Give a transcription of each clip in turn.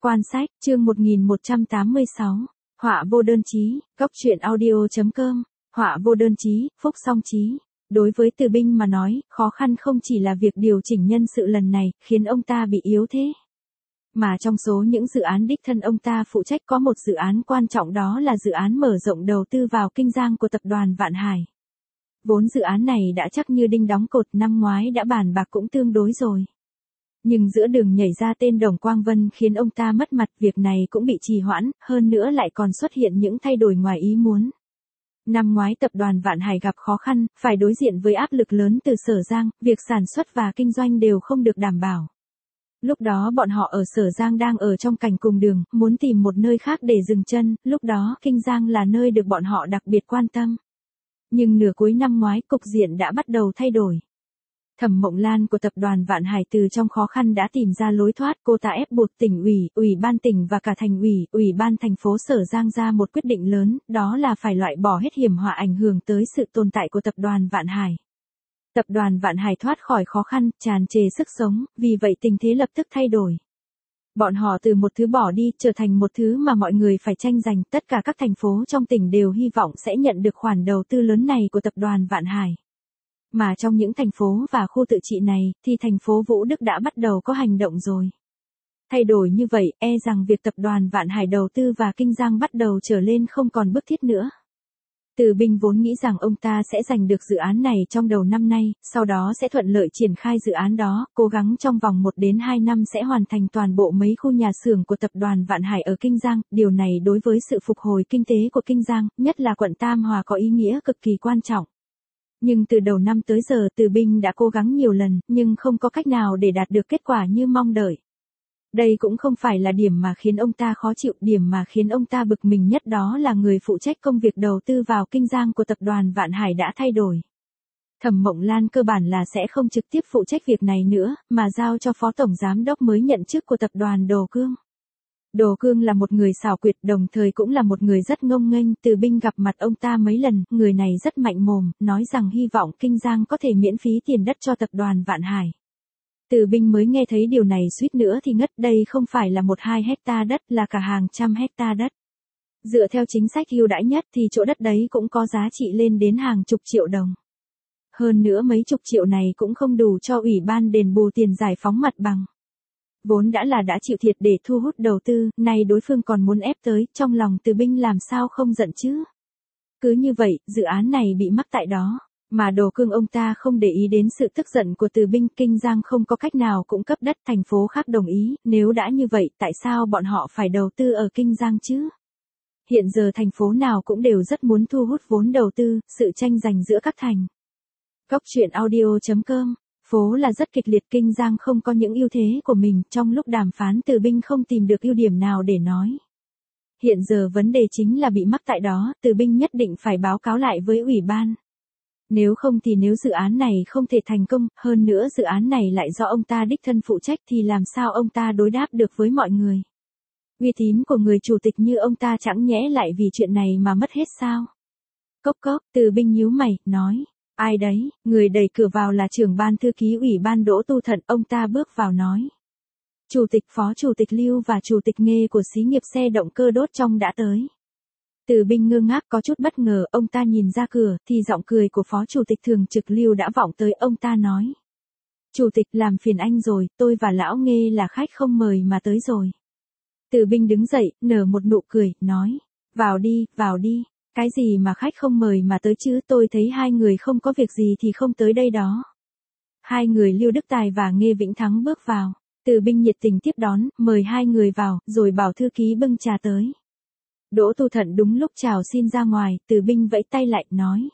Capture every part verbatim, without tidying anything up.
Quan sách, chương một nghìn một trăm tám mươi sáu. Họa vô đơn chí, góc truyện audio chấm com. Họa vô đơn chí, phúc song chí. Đối với Từ Binh mà nói, khó khăn không chỉ là việc điều chỉnh nhân sự lần này, khiến ông ta bị yếu thế. Mà trong số những dự án đích thân ông ta phụ trách có một dự án quan trọng, đó là dự án mở rộng đầu tư vào Kinh Giang của tập đoàn Vạn Hải. Vốn dự án này đã chắc như đinh đóng cột, năm ngoái đã bàn bạc cũng tương đối rồi. Nhưng giữa đường nhảy ra tên Đồng Quang Vân khiến ông ta mất mặt, việc này cũng bị trì hoãn, hơn nữa lại còn xuất hiện những thay đổi ngoài ý muốn. Năm ngoái tập đoàn Vạn Hải gặp khó khăn, phải đối diện với áp lực lớn từ Sở Giang, việc sản xuất và kinh doanh đều không được đảm bảo. Lúc đó bọn họ ở Sở Giang đang ở trong cảnh cùng đường, muốn tìm một nơi khác để dừng chân, lúc đó Kinh Giang là nơi được bọn họ đặc biệt quan tâm. Nhưng nửa cuối năm ngoái cục diện đã bắt đầu thay đổi. Thẩm Mộng Lan của tập đoàn Vạn Hải từ trong khó khăn đã tìm ra lối thoát, cô ta ép buộc tỉnh ủy, ủy ban tỉnh và cả thành ủy, ủy ban thành phố Sở Giang ra một quyết định lớn, đó là phải loại bỏ hết hiểm họa ảnh hưởng tới sự tồn tại của tập đoàn Vạn Hải. Tập đoàn Vạn Hải thoát khỏi khó khăn, tràn trề sức sống, vì vậy tình thế lập tức thay đổi. Bọn họ từ một thứ bỏ đi trở thành một thứ mà mọi người phải tranh giành, tất cả các thành phố trong tỉnh đều hy vọng sẽ nhận được khoản đầu tư lớn này của tập đoàn Vạn Hải. Mà trong những thành phố và khu tự trị này, thì thành phố Vũ Đức đã bắt đầu có hành động rồi. Thay đổi như vậy, e rằng việc tập đoàn Vạn Hải đầu tư và Kinh Giang bắt đầu trở lên không còn bức thiết nữa. Từ Binh vốn nghĩ rằng ông ta sẽ giành được dự án này trong đầu năm nay, sau đó sẽ thuận lợi triển khai dự án đó, cố gắng trong vòng một đến hai năm sẽ hoàn thành toàn bộ mấy khu nhà xưởng của tập đoàn Vạn Hải ở Kinh Giang. Điều này đối với sự phục hồi kinh tế của Kinh Giang, nhất là quận Tam Hòa, có ý nghĩa cực kỳ quan trọng. Nhưng từ đầu năm tới giờ Từ Binh đã cố gắng nhiều lần, nhưng không có cách nào để đạt được kết quả như mong đợi. Đây cũng không phải là điểm mà khiến ông ta khó chịu, điểm mà khiến ông ta bực mình nhất đó là người phụ trách công việc đầu tư vào Kinh Giang của tập đoàn Vạn Hải đã thay đổi. Thẩm Mộng Lan cơ bản là sẽ không trực tiếp phụ trách việc này nữa, mà giao cho phó tổng giám đốc mới nhận chức của tập đoàn Đồ Cương. Đồ Cương là một người xảo quyệt, đồng thời cũng là một người rất ngông nghênh. Từ Binh gặp mặt ông ta mấy lần, người này rất mạnh mồm, nói rằng hy vọng Kinh Giang có thể miễn phí tiền đất cho tập đoàn Vạn Hải. Từ Binh mới nghe thấy điều này suýt nữa thì ngất, đây không phải là một hai hecta đất, là cả hàng trăm hecta đất. Dựa theo chính sách ưu đãi nhất thì chỗ đất đấy cũng có giá trị lên đến hàng chục triệu đồng. Hơn nữa mấy chục triệu này cũng không đủ cho ủy ban đền bù tiền giải phóng mặt bằng. Vốn đã là đã chịu thiệt để thu hút đầu tư, nay đối phương còn muốn ép tới, trong lòng Từ Binh làm sao không giận chứ. Cứ như vậy, dự án này bị mắc tại đó, mà Đồ Cương ông ta không để ý đến sự tức giận của Từ Binh. Kinh Giang không có cách nào cung cấp đất, thành phố khác đồng ý, nếu đã như vậy tại sao bọn họ phải đầu tư ở Kinh Giang chứ? Hiện giờ thành phố nào cũng đều rất muốn thu hút vốn đầu tư, sự tranh giành giữa các thành. Góc truyện audio chấm com. Phố là rất kịch liệt, Kinh Giang không có những ưu thế của mình, trong lúc đàm phán Từ Binh không tìm được ưu điểm nào để nói. Hiện giờ vấn đề chính là bị mắc tại đó, Từ Binh nhất định phải báo cáo lại với ủy ban. Nếu không thì nếu dự án này không thể thành công, hơn nữa dự án này lại do ông ta đích thân phụ trách thì làm sao ông ta đối đáp được với mọi người. Uy tín của người chủ tịch như ông ta chẳng nhẽ lại vì chuyện này mà mất hết sao? Cốc cốc, Từ Binh nhíu mày, nói. Ai đấy? Người đẩy cửa vào là trưởng ban thư ký ủy ban Đỗ Tu Thận, ông ta bước vào nói. Chủ tịch, phó chủ tịch Lưu và chủ tịch Nghê của xí nghiệp xe động cơ đốt trong đã tới. Từ Binh ngơ ngác có chút bất ngờ, ông ta nhìn ra cửa, thì giọng cười của phó chủ tịch thường trực Lưu đã vọng tới, ông ta nói. Chủ tịch, làm phiền anh rồi, tôi và lão Nghê là khách không mời mà tới rồi. Từ Binh đứng dậy, nở một nụ cười, nói. Vào đi, vào đi. Cái gì mà khách không mời mà tới chứ, tôi thấy hai người không có việc gì thì không tới đây đó. Hai người Lưu Đức Tài và Nghê Vĩnh Thắng bước vào. Từ Binh nhiệt tình tiếp đón, mời hai người vào, rồi bảo thư ký bưng trà tới. Đỗ Tu Thận đúng lúc chào xin ra ngoài, Từ Binh vẫy tay lại, nói.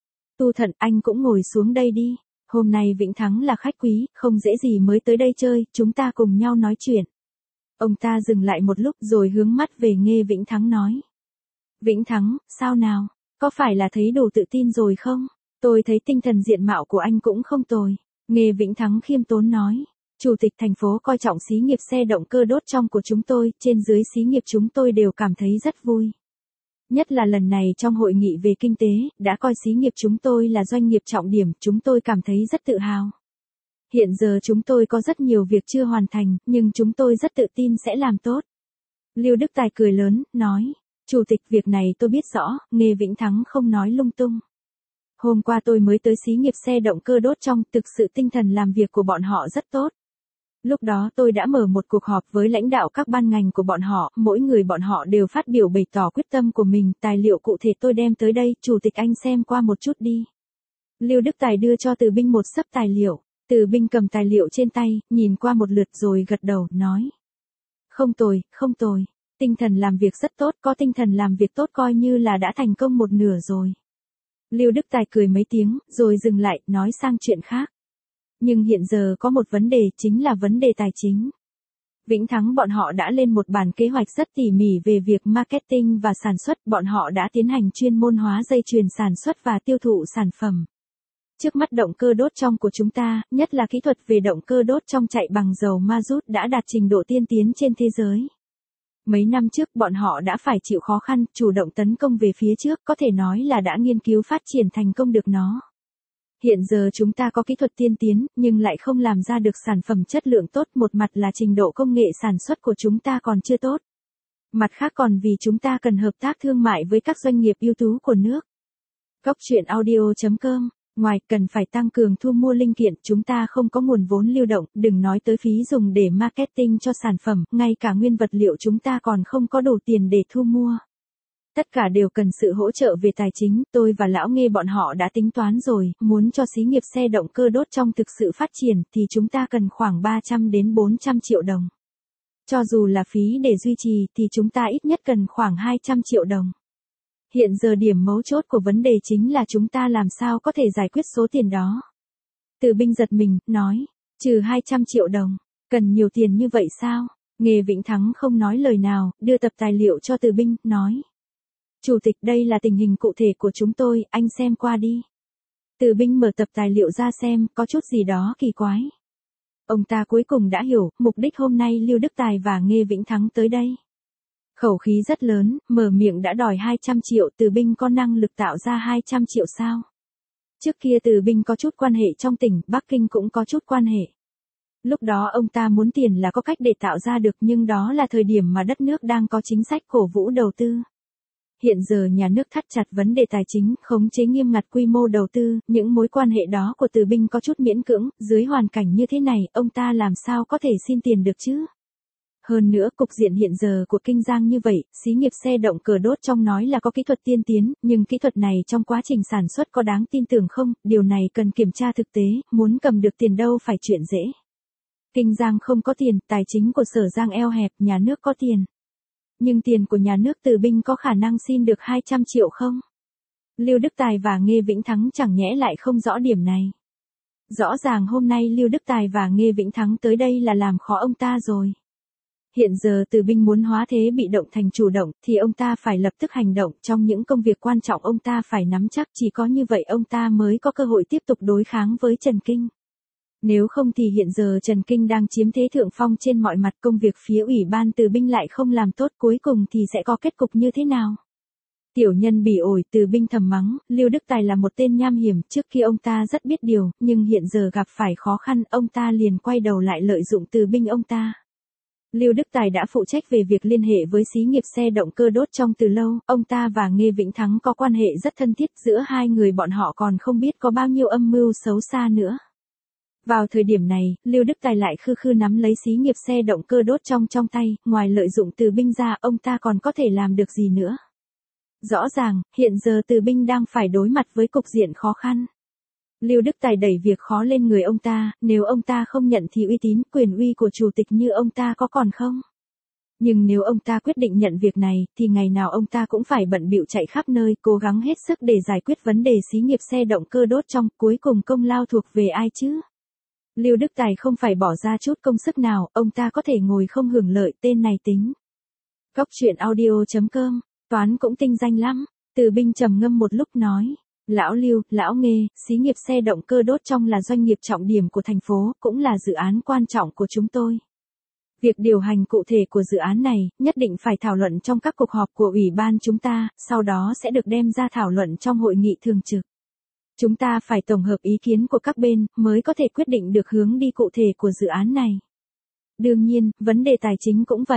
Tu Thận, anh cũng ngồi xuống đây đi. Hôm nay Vĩnh Thắng là khách quý, không dễ gì mới tới đây chơi, chúng ta cùng nhau nói chuyện. Ông ta dừng lại một lúc rồi hướng mắt về Nghê Vĩnh Thắng nói. Vĩnh Thắng, sao nào? Có phải là thấy đủ tự tin rồi không? Tôi thấy tinh thần diện mạo của anh cũng không tồi. Nghê Vĩnh Thắng khiêm tốn nói. Chủ tịch thành phố coi trọng xí nghiệp xe động cơ đốt trong của chúng tôi, trên dưới xí nghiệp chúng tôi đều cảm thấy rất vui. Nhất là lần này trong hội nghị về kinh tế, đã coi xí nghiệp chúng tôi là doanh nghiệp trọng điểm, chúng tôi cảm thấy rất tự hào. Hiện giờ chúng tôi có rất nhiều việc chưa hoàn thành, nhưng chúng tôi rất tự tin sẽ làm tốt. Lưu Đức Tài cười lớn, nói, Chủ tịch việc này tôi biết rõ, Nghê Vĩnh Thắng không nói lung tung. Hôm qua tôi mới tới xí nghiệp xe động cơ đốt trong, thực sự tinh thần làm việc của bọn họ rất tốt. Lúc đó tôi đã mở một cuộc họp với lãnh đạo các ban ngành của bọn họ, mỗi người bọn họ đều phát biểu bày tỏ quyết tâm của mình, tài liệu cụ thể tôi đem tới đây, Chủ tịch anh xem qua một chút đi. Lưu Đức Tài đưa cho Từ Binh một xấp tài liệu, Từ Binh cầm tài liệu trên tay, nhìn qua một lượt rồi gật đầu, nói. Không tồi, không tồi, tinh thần làm việc rất tốt, có tinh thần làm việc tốt coi như là đã thành công một nửa rồi. Lưu Đức Tài cười mấy tiếng, rồi dừng lại, nói sang chuyện khác. Nhưng hiện giờ có một vấn đề, chính là vấn đề tài chính. Vĩnh Thắng bọn họ đã lên một bản kế hoạch rất tỉ mỉ về việc marketing và sản xuất, bọn họ đã tiến hành chuyên môn hóa dây chuyền sản xuất và tiêu thụ sản phẩm. Trước mắt động cơ đốt trong của chúng ta, nhất là kỹ thuật về động cơ đốt trong chạy bằng dầu ma rút đã đạt trình độ tiên tiến trên thế giới. Mấy năm trước bọn họ đã phải chịu khó khăn, chủ động tấn công về phía trước, có thể nói là đã nghiên cứu phát triển thành công được nó. Hiện giờ chúng ta có kỹ thuật tiên tiến, nhưng lại không làm ra được sản phẩm chất lượng tốt, một mặt là trình độ công nghệ sản xuất của chúng ta còn chưa tốt. Mặt khác còn vì chúng ta cần hợp tác thương mại với các doanh nghiệp ưu tú của nước. Góc truyện audio chấm com. Ngoài cần phải tăng cường thu mua linh kiện, chúng ta không có nguồn vốn lưu động, đừng nói tới phí dùng để marketing cho sản phẩm, ngay cả nguyên vật liệu chúng ta còn không có đủ tiền để thu mua. Tất cả đều cần sự hỗ trợ về tài chính, tôi và lão Nghê bọn họ đã tính toán rồi, muốn cho xí nghiệp xe động cơ đốt trong thực sự phát triển thì chúng ta cần khoảng ba trăm đến bốn trăm triệu đồng. Cho dù là phí để duy trì thì chúng ta ít nhất cần khoảng hai trăm triệu đồng. Hiện giờ điểm mấu chốt của vấn đề chính là chúng ta làm sao có thể giải quyết số tiền đó. Từ Binh giật mình, nói, trừ hai trăm triệu đồng, cần nhiều tiền như vậy sao? Nghê Vĩnh Thắng không nói lời nào, đưa tập tài liệu cho Từ Binh, nói. Chủ tịch, đây là tình hình cụ thể của chúng tôi, anh xem qua đi. Từ Binh mở tập tài liệu ra xem, có chút gì đó kỳ quái. Ông ta cuối cùng đã hiểu, mục đích hôm nay Lưu Đức Tài và Nghê Vĩnh Thắng tới đây. Khẩu khí rất lớn, mở miệng đã đòi hai trăm triệu, Từ Binh có năng lực tạo ra hai trăm triệu sao? Trước kia Từ Binh có chút quan hệ trong tỉnh, Bắc Kinh cũng có chút quan hệ. Lúc đó ông ta muốn tiền là có cách để tạo ra được, nhưng đó là thời điểm mà đất nước đang có chính sách cổ vũ đầu tư. Hiện giờ nhà nước thắt chặt vấn đề tài chính, khống chế nghiêm ngặt quy mô đầu tư, những mối quan hệ đó của Từ Binh có chút miễn cưỡng, dưới hoàn cảnh như thế này, ông ta làm sao có thể xin tiền được chứ? Hơn nữa, cục diện hiện giờ của Kinh Giang như vậy, xí nghiệp xe động cơ đốt trong nói là có kỹ thuật tiên tiến, nhưng kỹ thuật này trong quá trình sản xuất có đáng tin tưởng không, điều này cần kiểm tra thực tế, muốn cầm được tiền đâu phải chuyện dễ. Kinh Giang không có tiền, tài chính của Sở Giang eo hẹp, nhà nước có tiền. Nhưng tiền của nhà nước Từ Binh có khả năng xin được hai trăm triệu không? Lưu Đức Tài và Nghê Vĩnh Thắng chẳng nhẽ lại không rõ điểm này. Rõ ràng hôm nay Lưu Đức Tài và Nghê Vĩnh Thắng tới đây là làm khó ông ta rồi. Hiện giờ Từ Binh muốn hóa thế bị động thành chủ động, thì ông ta phải lập tức hành động, trong những công việc quan trọng ông ta phải nắm chắc, chỉ có như vậy ông ta mới có cơ hội tiếp tục đối kháng với Trần Kinh. Nếu không thì hiện giờ Trần Kinh đang chiếm thế thượng phong trên mọi mặt, công việc phía ủy ban Từ Binh lại không làm tốt, cuối cùng thì sẽ có kết cục như thế nào? Tiểu nhân bỉ ổi, Từ Binh thầm mắng, Lưu Đức Tài là một tên nham hiểm, trước khi ông ta rất biết điều, nhưng hiện giờ gặp phải khó khăn, ông ta liền quay đầu lại lợi dụng Từ Binh ông ta. Lưu Đức Tài đã phụ trách về việc liên hệ với xí nghiệp xe động cơ đốt trong từ lâu, ông ta và Nghê Vĩnh Thắng có quan hệ rất thân thiết, giữa hai người bọn họ còn không biết có bao nhiêu âm mưu xấu xa nữa. Vào thời điểm này, Lưu Đức Tài lại khư khư nắm lấy xí nghiệp xe động cơ đốt trong trong tay, ngoài lợi dụng Từ Binh ra, ông ta còn có thể làm được gì nữa. Rõ ràng, hiện giờ Từ Binh đang phải đối mặt với cục diện khó khăn. Lưu Đức Tài đẩy việc khó lên người ông ta, nếu ông ta không nhận thì uy tín, quyền uy của chủ tịch như ông ta có còn không? Nhưng nếu ông ta quyết định nhận việc này, thì ngày nào ông ta cũng phải bận bịu chạy khắp nơi, cố gắng hết sức để giải quyết vấn đề xí nghiệp xe động cơ đốt trong, cuối cùng công lao thuộc về ai chứ? Lưu Đức Tài không phải bỏ ra chút công sức nào, ông ta có thể ngồi không hưởng lợi, tên này tính. Góc truyện audio chấm com, toán cũng tinh danh lắm, Từ Binh trầm ngâm một lúc nói. Lão Lưu, lão Nghê, xí nghiệp xe động cơ đốt trong là doanh nghiệp trọng điểm của thành phố, cũng là dự án quan trọng của chúng tôi. Việc điều hành cụ thể của dự án này, nhất định phải thảo luận trong các cuộc họp của ủy ban chúng ta, sau đó sẽ được đem ra thảo luận trong hội nghị thường trực. Chúng ta phải tổng hợp ý kiến của các bên, mới có thể quyết định được hướng đi cụ thể của dự án này. Đương nhiên, vấn đề tài chính cũng vậy.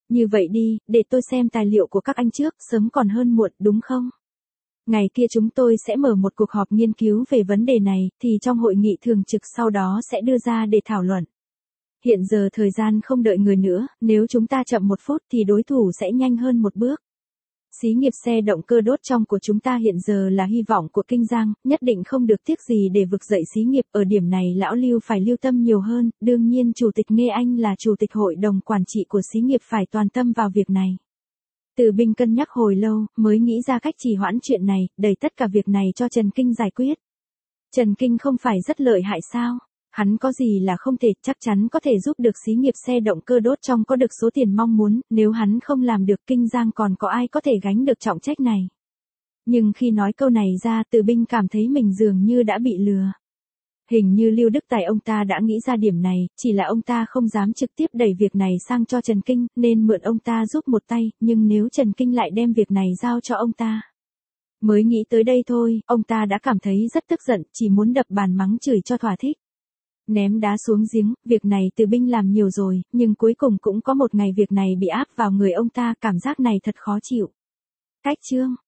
Như vậy đi, để tôi xem tài liệu của các anh trước, sớm còn hơn muộn, đúng không? Ngày kia chúng tôi sẽ mở một cuộc họp nghiên cứu về vấn đề này, thì trong hội nghị thường trực sau đó sẽ đưa ra để thảo luận. Hiện giờ thời gian không đợi người nữa, nếu chúng ta chậm một phút thì đối thủ sẽ nhanh hơn một bước. Xí nghiệp xe động cơ đốt trong của chúng ta hiện giờ là hy vọng của Kinh Giang, nhất định không được tiếc gì để vực dậy xí nghiệp. Ở điểm này lão Lưu phải lưu tâm nhiều hơn, đương nhiên Chủ tịch Nghe Anh là Chủ tịch Hội đồng Quản trị của xí nghiệp phải toàn tâm vào việc này. Từ Binh cân nhắc hồi lâu, mới nghĩ ra cách trì hoãn chuyện này, đẩy tất cả việc này cho Trần Kinh giải quyết. Trần Kinh không phải rất lợi hại sao? Hắn có gì là không thể, chắc chắn có thể giúp được xí nghiệp xe động cơ đốt trong có được số tiền mong muốn, nếu hắn không làm được Kinh Giang còn có ai có thể gánh được trọng trách này. Nhưng khi nói câu này ra, Từ Binh cảm thấy mình dường như đã bị lừa. Hình như Lưu Đức Tài ông ta đã nghĩ ra điểm này, chỉ là ông ta không dám trực tiếp đẩy việc này sang cho Trần Kinh, nên mượn ông ta giúp một tay, nhưng nếu Trần Kinh lại đem việc này giao cho ông ta. Mới nghĩ tới đây thôi, ông ta đã cảm thấy rất tức giận, chỉ muốn đập bàn mắng chửi cho thỏa thích. Ném đá xuống giếng, việc này Từ Binh làm nhiều rồi, nhưng cuối cùng cũng có một ngày việc này bị áp vào người ông ta, cảm giác này thật khó chịu. Cách chương